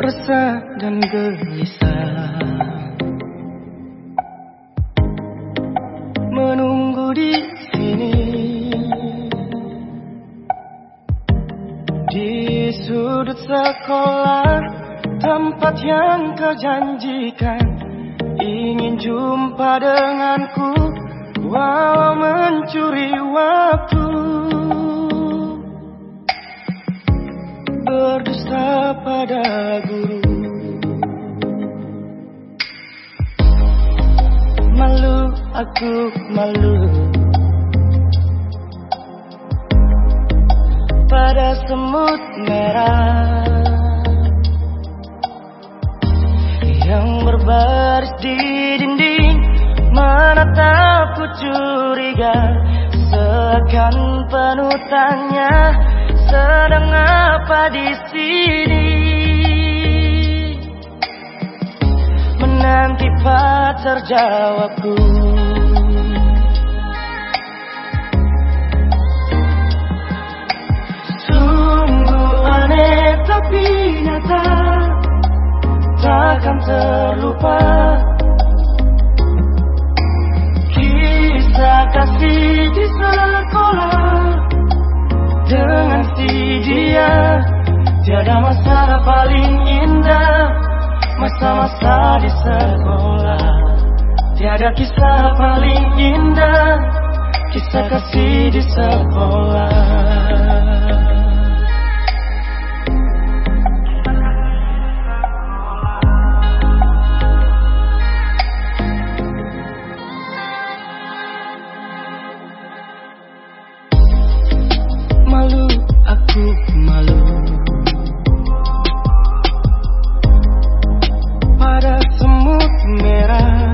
resah dan gelisah, menunggu di sini, di sudut sekolah, tempat yang kau janjikan, ingin jumpa denganku, walau mencuri waktu, berdusta pada guru. Malu, aku malu pada semut merah yang berbaris di dinding, menatapku curiga, seakan penuh tanya, sedang apa di sini? Menanti pacar jawabku. Sungguh aneh tapi nyata, takkan terlupa kisah kasih di sekolah dengan si dia. Tiada masa paling indah, masa-masa di sekolah. Tiada kisah paling indah, kisah kasih di sekolah. Malu, aku malu pada semut merah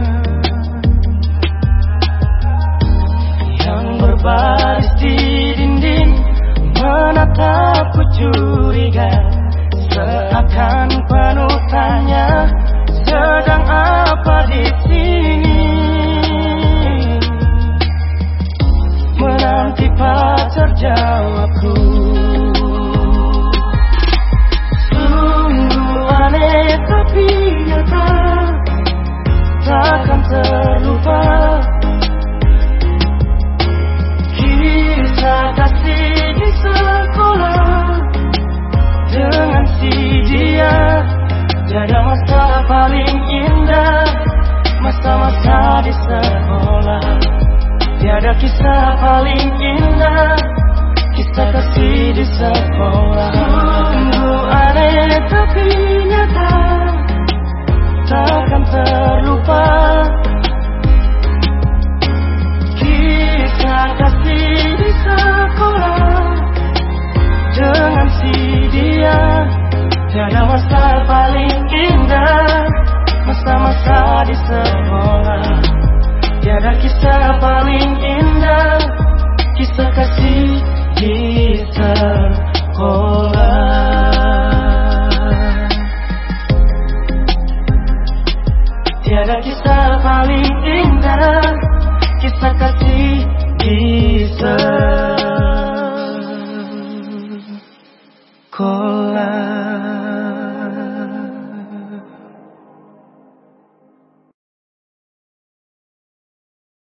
yang berbaris di dinding, menatapku curiga, seakan penuh tanya, sedang apa di sini? Menanti pacar jawabku. Sungguh aneh tapi nyata, takkan terlupa kisah kasih di sekolah dengan si dia. Tiada masa paling indah, masa-masa di sekolah. Tiada kisah paling indah, kisah kasih di sekolah. Sungguh aneh tapi nyata, takkan terlupa kisah kasih di sekolah dengan si dia. Tiada masa paling indah, masa-masa di sekolah. Tiada kisah paling indah, kisah kasih di sekolah. Tiada kisah paling indah, kisah kasih di sekolah.